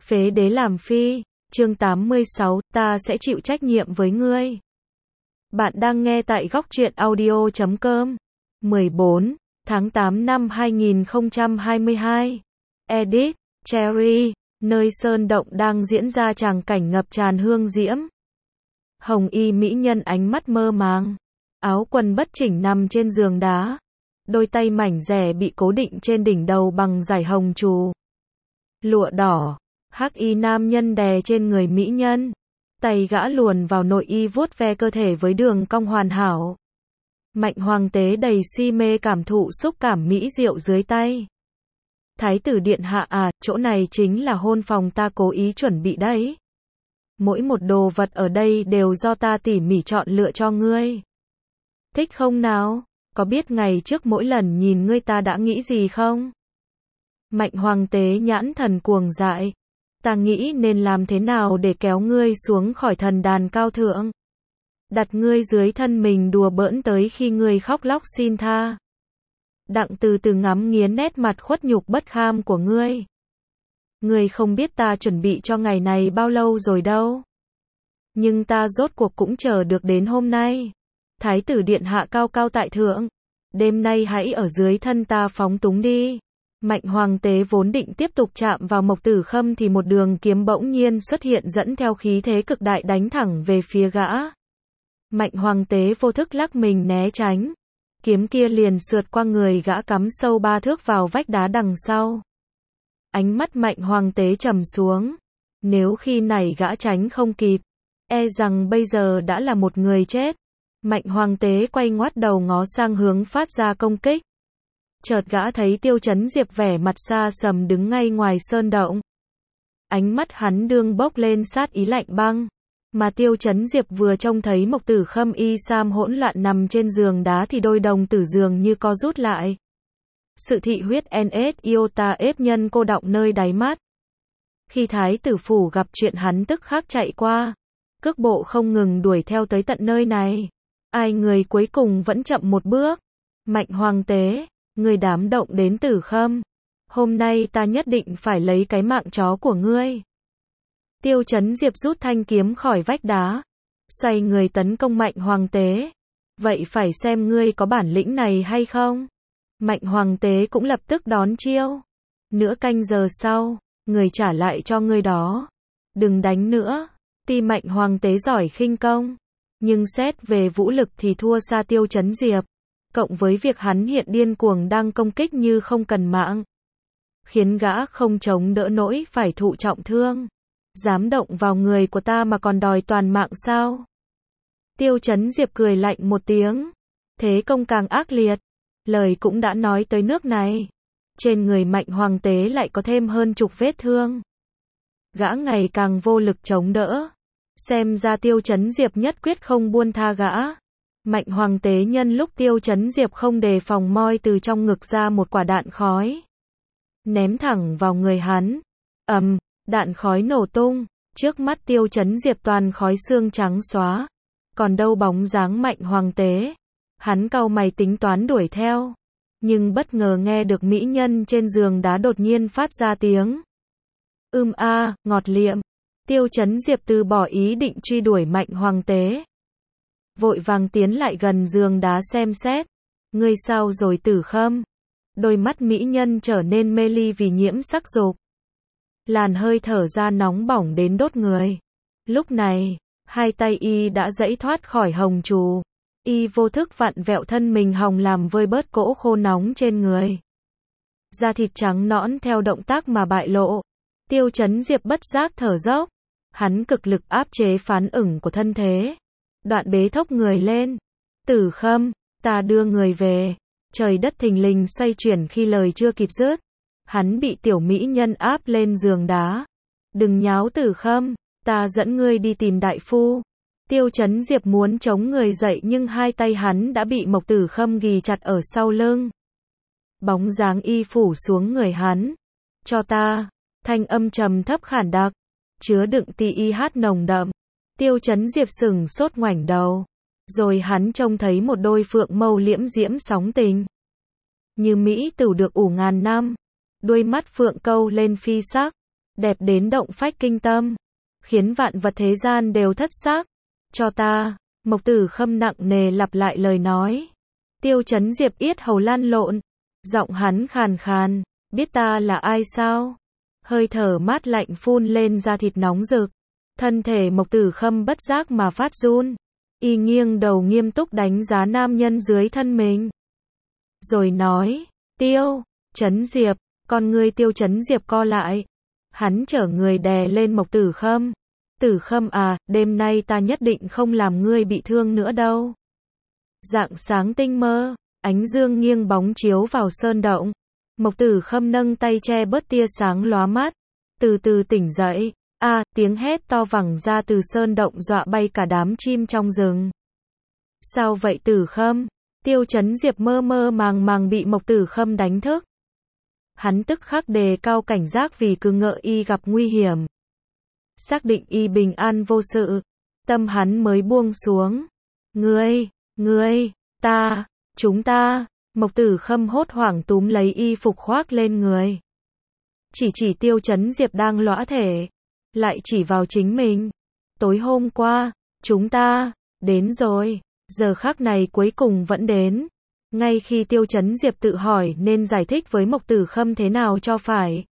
Phế đế làm phi, chương 86, ta sẽ chịu trách nhiệm với ngươi. Bạn đang nghe tại góc truyện audio.com. 14 tháng 8 năm 2022. Edit, Cherry, nơi sơn động đang diễn ra tràng cảnh ngập tràn hương diễm. Hồng y mỹ nhân ánh mắt mơ màng, áo quần bất chỉnh nằm trên giường đá. Đôi tay mảnh dẻ bị cố định trên đỉnh đầu bằng dải hồng trù. Lụa đỏ, hắc y nam nhân đè trên người mỹ nhân. Tay gã luồn vào nội y vuốt ve cơ thể với đường cong hoàn hảo. Mạnh hoàng tế đầy si mê cảm thụ xúc cảm mỹ diệu dưới tay. Thái tử điện hạ à, chỗ này chính là hôn phòng ta cố ý chuẩn bị đấy. Mỗi một đồ vật ở đây đều do ta tỉ mỉ chọn lựa cho ngươi. Thích không nào? Có biết ngày trước mỗi lần nhìn ngươi ta đã nghĩ gì không? Mạnh hoàng tế nhãn thần cuồng dại. Ta nghĩ nên làm thế nào để kéo ngươi xuống khỏi thần đàn cao thượng. Đặt ngươi dưới thân mình đùa bỡn tới khi ngươi khóc lóc xin tha. Đặng từ từ ngắm nghiến nét mặt khuất nhục bất kham của ngươi. Ngươi không biết ta chuẩn bị cho ngày này bao lâu rồi đâu. Nhưng ta rốt cuộc cũng chờ được đến hôm nay. Thái tử điện hạ cao cao tại thượng. Đêm nay hãy ở dưới thân ta phóng túng đi. Mạnh hoàng tế vốn định tiếp tục chạm vào Mộc Tử Khâm thì một đường kiếm bỗng nhiên xuất hiện dẫn theo khí thế cực đại đánh thẳng về phía gã. Mạnh hoàng tế vô thức lắc mình né tránh. Kiếm kia liền sượt qua người gã cắm sâu 3 thước vào vách đá đằng sau. Ánh mắt mạnh hoàng tế trầm xuống. Nếu khi này gã tránh không kịp, e rằng bây giờ đã là một người chết. Mạnh hoàng tế quay ngoắt đầu ngó sang hướng phát ra công kích. Chợt gã thấy Tiêu Chấn Diệp vẻ mặt xa sầm đứng ngay ngoài sơn động. Ánh mắt hắn đương bốc lên sát ý lạnh băng. Mà Tiêu Chấn Diệp vừa trông thấy Mộc Tử Khâm y sam hỗn loạn nằm trên giường đá thì đôi đồng tử dường như co rút lại. Sự thị huyết NS iota ép nhân cô đọng nơi đáy mắt. Khi thái tử phủ gặp chuyện hắn tức khắc chạy qua. Cước bộ không ngừng đuổi theo tới tận nơi này. Ai người cuối cùng vẫn chậm một bước. Mạnh hoàng tế, ngươi dám động đến Tử Khâm. Hôm nay ta nhất định phải lấy cái mạng chó của ngươi. Tiêu Chấn Diệp rút thanh kiếm khỏi vách đá. Xoay người tấn công mạnh hoàng tế. Vậy phải xem ngươi có bản lĩnh này hay không? Mạnh hoàng tế cũng lập tức đón chiêu. Nửa canh giờ sau, người trả lại cho ngươi đó. Đừng đánh nữa. Tuy mạnh hoàng tế giỏi khinh công, nhưng xét về vũ lực thì thua xa Tiêu Chấn Diệp. Cộng với việc hắn hiện điên cuồng đang công kích như không cần mạng, khiến gã không chống đỡ nổi phải thụ trọng thương. Dám động vào người của ta mà còn đòi toàn mạng sao? Tiêu Chấn Diệp cười lạnh một tiếng. Thế công càng ác liệt. Lời cũng đã nói tới nước này. Trên người mạnh hoàng tế lại có thêm hơn chục vết thương. Gã ngày càng vô lực chống đỡ. Xem ra Tiêu Chấn Diệp nhất quyết không buông tha gã. Mạnh hoàng tế nhân lúc Tiêu Chấn Diệp không đề phòng moi từ trong ngực ra một quả đạn khói. Ném thẳng vào người hắn. Ầm, đạn khói nổ tung. Trước mắt Tiêu Chấn Diệp toàn khói xương trắng xóa. Còn đâu bóng dáng mạnh hoàng tế. Hắn cau mày tính toán đuổi theo. Nhưng bất ngờ nghe được mỹ nhân trên giường đá đột nhiên phát ra tiếng. Ngọt liệm. Tiêu Chấn Diệp từ bỏ ý định truy đuổi mạnh hoàng tế. Vội vàng tiến lại gần giường đá xem xét. Ngươi sao rồi Tử Khâm? Đôi mắt mỹ nhân trở nên mê ly vì nhiễm sắc dục. Làn hơi thở ra nóng bỏng đến đốt người. Lúc này, hai tay y đã giãy thoát khỏi hồng trù. Y vô thức vặn vẹo thân mình hồng làm vơi bớt cỗ khô nóng trên người. Da thịt trắng nõn theo động tác mà bại lộ. Tiêu Chấn Diệp bất giác thở dốc. Hắn cực lực áp chế phản ứng của thân thế. Đoạn bế thốc người lên. Tử Khâm, ta đưa người về. Trời đất thình lình xoay chuyển khi lời chưa kịp dứt. Hắn bị tiểu mỹ nhân áp lên giường đá. Đừng nháo Tử Khâm, ta dẫn ngươi đi tìm đại phu. Tiêu Chấn Diệp muốn chống người dậy nhưng hai tay hắn đã bị Mộc Tử Khâm ghì chặt ở sau lưng. Bóng dáng y phủ xuống người hắn. Cho ta, thanh âm trầm thấp khản đặc, chứa đựng tia y hát nồng đậm. Tiêu Chấn Diệp sừng sốt ngoảnh đầu. Rồi hắn trông thấy một đôi phượng mâu liễm diễm sóng tình. Như mỹ tửu được ủ ngàn năm. Đuôi mắt phượng câu lên phi sắc. đẹp đến động phách kinh tâm, khiến vạn vật thế gian đều thất sắc. Cho ta, Mộc Tử Khâm nặng nề lặp lại lời nói. Tiêu Chấn Diệp yết hầu lăn lộn, giọng hắn khàn khàn, biết ta là ai sao? Hơi thở mát lạnh phun lên da thịt nóng rực, thân thể Mộc Tử Khâm bất giác mà phát run. Y nghiêng đầu nghiêm túc đánh giá nam nhân dưới thân mình. Rồi nói, Tiêu Chấn Diệp, con ngươi Tiêu Chấn Diệp co lại. Hắn chở người đè lên Mộc Tử Khâm. Tử Khâm à, đêm nay ta nhất định không làm ngươi bị thương nữa đâu. Rạng sáng tinh mơ, ánh dương nghiêng bóng chiếu vào sơn động. Mộc Tử Khâm nâng tay che bớt tia sáng lóa mắt, từ từ tỉnh dậy. Tiếng hét to vẳng ra từ sơn động dọa bay cả đám chim trong rừng. Sao vậy Tử Khâm? Tiêu Chấn Diệp mơ mơ màng màng bị Mộc Tử Khâm đánh thức. Hắn tức khắc đề cao cảnh giác vì cứ ngỡ y gặp nguy hiểm. Xác định y bình an vô sự, tâm hắn mới buông xuống. Ngươi, chúng ta, Mộc Tử Khâm hốt hoảng túm lấy y phục khoác lên người. Chỉ Tiêu Chấn Diệp đang lõa thể, lại chỉ vào chính mình. Tối hôm qua, chúng ta, đến rồi, giờ khắc này cuối cùng vẫn đến. Ngay khi Tiêu Chấn Diệp tự hỏi nên giải thích với Mộc Tử Khâm thế nào cho phải,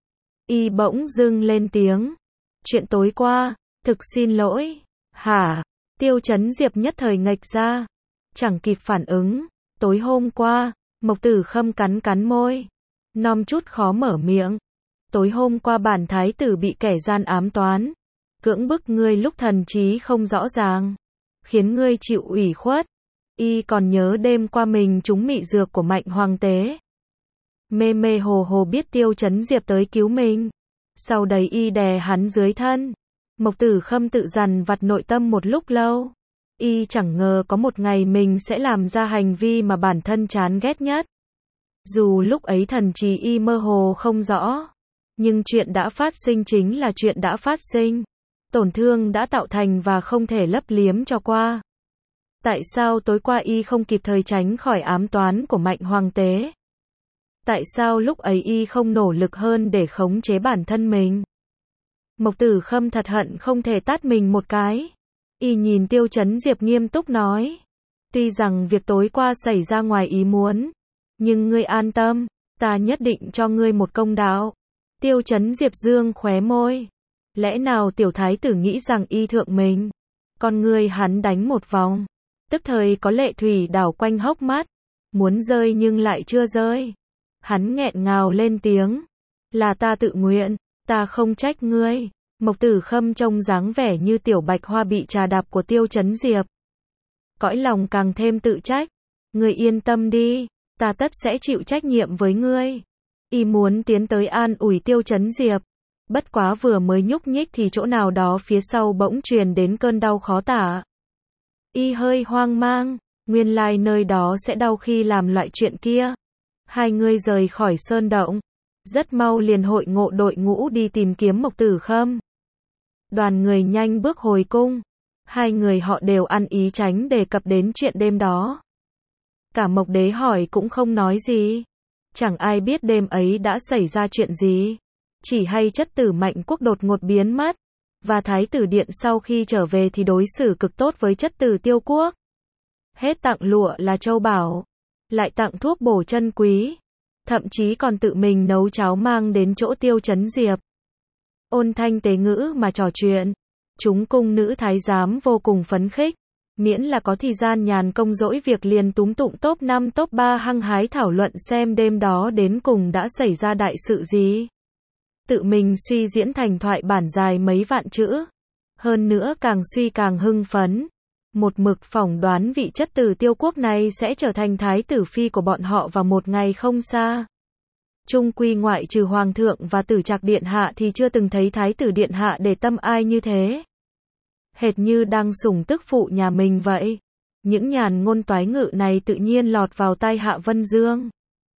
y bỗng dưng lên tiếng. Chuyện tối qua, thực xin lỗi. Hả? Tiêu Chấn Diệp nhất thời nghệch ra, chẳng kịp phản ứng. Tối hôm qua, Mộc Tử Khâm cắn môi, nom chút khó mở miệng. Tối hôm qua bản thái tử bị kẻ gian ám toán, cưỡng bức ngươi lúc thần trí không rõ ràng, khiến ngươi chịu ủy khuất. Y còn nhớ đêm qua mình trúng mị dược của Mạnh Hoàng tế. Mê mê hồ hồ biết Tiêu Chấn Diệp tới cứu mình. Sau đấy y đè hắn dưới thân. Mộc Tử Khâm tự dằn vặt nội tâm một lúc lâu. Y chẳng ngờ có một ngày mình sẽ làm ra hành vi mà bản thân chán ghét nhất. Dù lúc ấy thần trí y mơ hồ không rõ, nhưng chuyện đã phát sinh chính là chuyện đã phát sinh. Tổn thương đã tạo thành và không thể lấp liếm cho qua. Tại sao tối qua y không kịp thời tránh khỏi ám toán của Mạnh Hoàng tế? Tại sao lúc ấy y không nỗ lực hơn để khống chế bản thân mình? Mộc Tử Khâm thật hận không thể tát mình một cái. Y nhìn Tiêu Chấn Diệp nghiêm túc nói. Tuy rằng việc tối qua xảy ra ngoài ý muốn, nhưng ngươi an tâm, ta nhất định cho ngươi một công đạo. Tiêu Chấn Diệp dương khóe môi. Lẽ nào tiểu thái tử nghĩ rằng y thượng mình? Con ngươi hắn đánh một vòng, tức thời có lệ thủy đảo quanh hốc mắt, muốn rơi nhưng lại chưa rơi. Hắn nghẹn ngào lên tiếng, là ta tự nguyện, ta không trách ngươi. Mộc Tử Khâm trông dáng vẻ như tiểu bạch hoa bị trà đạp của Tiêu Chấn Diệp, cõi lòng càng thêm tự trách. Ngươi yên tâm đi, ta tất sẽ chịu trách nhiệm với ngươi. Y muốn tiến tới an ủi Tiêu Chấn Diệp, bất quá vừa mới nhúc nhích thì chỗ nào đó phía sau bỗng truyền đến cơn đau khó tả. Y hơi hoang mang, nguyên lai nơi đó sẽ đau khi làm loại chuyện kia. Hai người rời khỏi sơn động, rất mau liền hội ngộ đội ngũ đi tìm kiếm Mộc Tử Khâm. Đoàn người nhanh bước hồi cung, hai người họ đều ăn ý tránh đề cập đến chuyện đêm đó. Cả Mộc Đế hỏi cũng không nói gì, chẳng ai biết đêm ấy đã xảy ra chuyện gì, chỉ hay chất tử Mạnh Quốc đột ngột biến mất, và Thái tử Điện sau khi trở về thì đối xử cực tốt với chất tử Tiêu Quốc. Hết tặng lụa là châu bảo, lại tặng thuốc bổ chân quý, thậm chí còn tự mình nấu cháo mang đến chỗ Tiêu Chấn Diệp. Ôn thanh tế ngữ mà trò chuyện, chúng cung nữ thái giám vô cùng phấn khích, miễn là có thời gian nhàn công dỗi việc liền túm tụng top 5 top 3 hăng hái thảo luận xem đêm đó đến cùng đã xảy ra đại sự gì. Tự mình suy diễn thành thoại bản dài mấy vạn chữ, hơn nữa càng suy càng hưng phấn. Một mực phỏng đoán vị chất tử Tiêu Quốc này sẽ trở thành thái tử phi của bọn họ vào một ngày không xa. Chung quy ngoại trừ hoàng thượng và tử trạc điện hạ thì chưa từng thấy thái tử điện hạ để tâm ai như thế. Hệt như đang sủng tức phụ nhà mình vậy. Những nhàn ngôn toái ngự này tự nhiên lọt vào tai Hạ Vân Dương.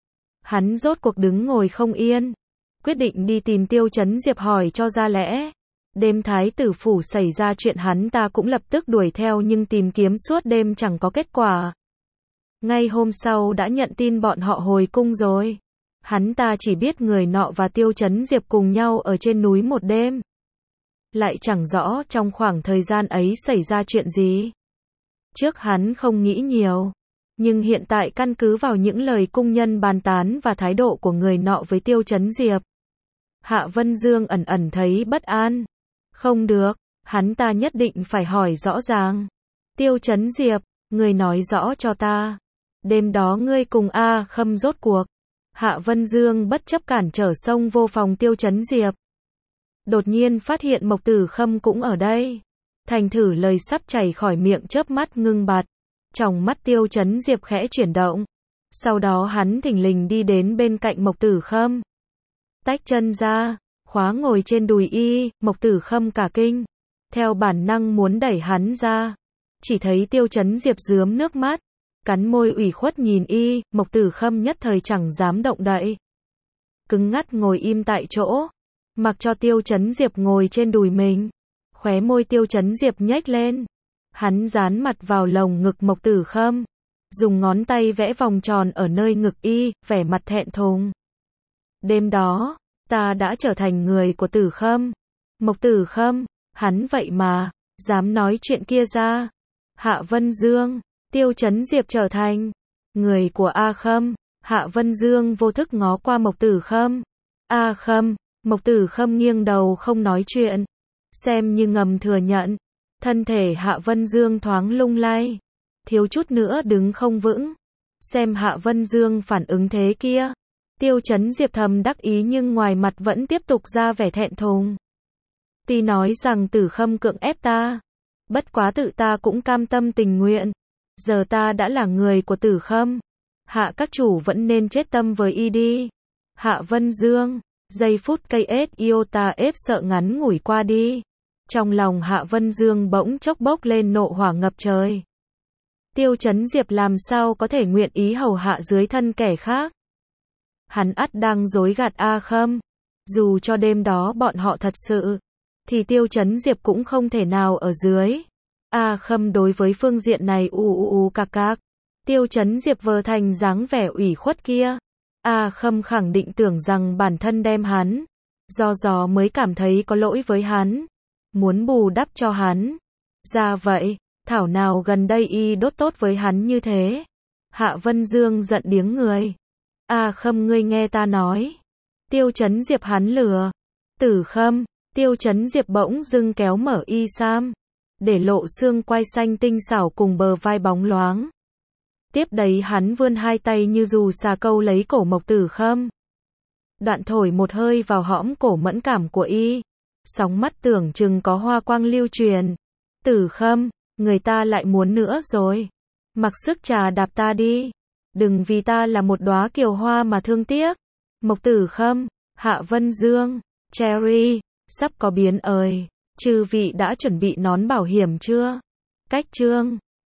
Hắn rốt cuộc đứng ngồi không yên, quyết định đi tìm Tiêu Chấn Diệp hỏi cho ra lẽ. Đêm thái tử phủ xảy ra chuyện hắn ta cũng lập tức đuổi theo nhưng tìm kiếm suốt đêm chẳng có kết quả. Ngay hôm sau đã nhận tin bọn họ hồi cung rồi. Hắn ta chỉ biết người nọ và Tiêu Chấn Diệp cùng nhau ở trên núi một đêm. Lại chẳng rõ trong khoảng thời gian ấy xảy ra chuyện gì. Trước hắn không nghĩ nhiều. Nhưng hiện tại căn cứ vào những lời cung nhân bàn tán và thái độ của người nọ với Tiêu Chấn Diệp, Hạ Vân Dương ẩn ẩn thấy bất an. Không được, hắn ta nhất định phải hỏi rõ ràng. Tiêu Chấn Diệp, ngươi nói rõ cho ta. Đêm đó ngươi cùng A Khâm rốt cuộc. Hạ Vân Dương bất chấp cản trở xông vô phòng Tiêu Chấn Diệp. Đột nhiên phát hiện Mộc Tử Khâm cũng ở đây. Thành thử lời sắp chảy khỏi miệng chớp mắt ngưng bặt. Trong mắt Tiêu Chấn Diệp khẽ chuyển động. Sau đó hắn thình lình đi đến bên cạnh Mộc Tử Khâm. Tách chân ra, khóa ngồi trên đùi y, Mộc Tử Khâm cả kinh. Theo bản năng muốn đẩy hắn ra. Chỉ thấy Tiêu Chấn Diệp rướm nước mắt. Cắn môi ủy khuất nhìn y, Mộc Tử Khâm nhất thời chẳng dám động đậy. Cứng ngắt ngồi im tại chỗ. Mặc cho Tiêu Chấn Diệp ngồi trên đùi mình. Khóe môi Tiêu Chấn Diệp nhếch lên. Hắn dán mặt vào lồng ngực Mộc Tử Khâm. Dùng ngón tay vẽ vòng tròn ở nơi ngực y, vẻ mặt thẹn thùng. Đêm đó, ta đã trở thành người của Tử Khâm. Mộc Tử Khâm, hắn vậy mà, dám nói chuyện kia ra. Hạ Vân Dương, Tiêu Chấn Diệp trở thành người của A Khâm. Hạ Vân Dương vô thức ngó qua Mộc Tử Khâm. A Khâm, Mộc Tử Khâm nghiêng đầu không nói chuyện. Xem như ngầm thừa nhận. Thân thể Hạ Vân Dương thoáng lung lay. Thiếu chút nữa đứng không vững. Xem Hạ Vân Dương phản ứng thế kia. Tiêu Chấn Diệp thầm đắc ý nhưng ngoài mặt vẫn tiếp tục ra vẻ thẹn thùng. Tuy nói rằng Tử Khâm cưỡng ép ta. Bất quá tự ta cũng cam tâm tình nguyện. Giờ ta đã là người của Tử Khâm. Hạ các chủ vẫn nên chết tâm với y đi. Hạ Vân Dương, giây phút KS iota ép sợ ngắn ngủi qua đi. Trong lòng Hạ Vân Dương bỗng chốc bốc lên nộ hỏa ngập trời. Tiêu Chấn Diệp làm sao có thể nguyện ý hầu hạ dưới thân kẻ khác. Hắn ắt đang dối gạt A Khâm. Dù cho đêm đó bọn họ thật sự, thì Tiêu Chấn Diệp cũng không thể nào ở dưới. A Khâm đối với phương diện này cạc cạc. Tiêu Chấn Diệp vờ thành dáng vẻ ủy khuất kia. A Khâm khẳng định tưởng rằng bản thân đem hắn. Do mới cảm thấy có lỗi với hắn. Muốn bù đắp cho hắn. Ra vậy, thảo nào gần đây y đốt tốt với hắn như thế. Hạ Vân Dương giận điếng người. A Khâm ngươi nghe ta nói. Tiêu Chấn Diệp hắn lừa. Tử Khâm, Tiêu Chấn Diệp bỗng dưng kéo mở y sam. Để lộ xương quai xanh tinh xảo cùng bờ vai bóng loáng. Tiếp đấy hắn vươn hai tay như dù xà câu lấy cổ Mộc Tử Khâm. Đoạn thổi một hơi vào hõm cổ mẫn cảm của y. Sóng mắt tưởng chừng có hoa quang lưu truyền. Tử Khâm, người ta lại muốn nữa rồi. Mặc sức trà đạp ta đi. Đừng vì ta là một đóa kiều hoa mà thương tiếc. Mộc Tử Khâm, Hạ Vân Dương, Cherry, sắp có biến ời. Chư vị đã chuẩn bị nón bảo hiểm chưa? Cách chương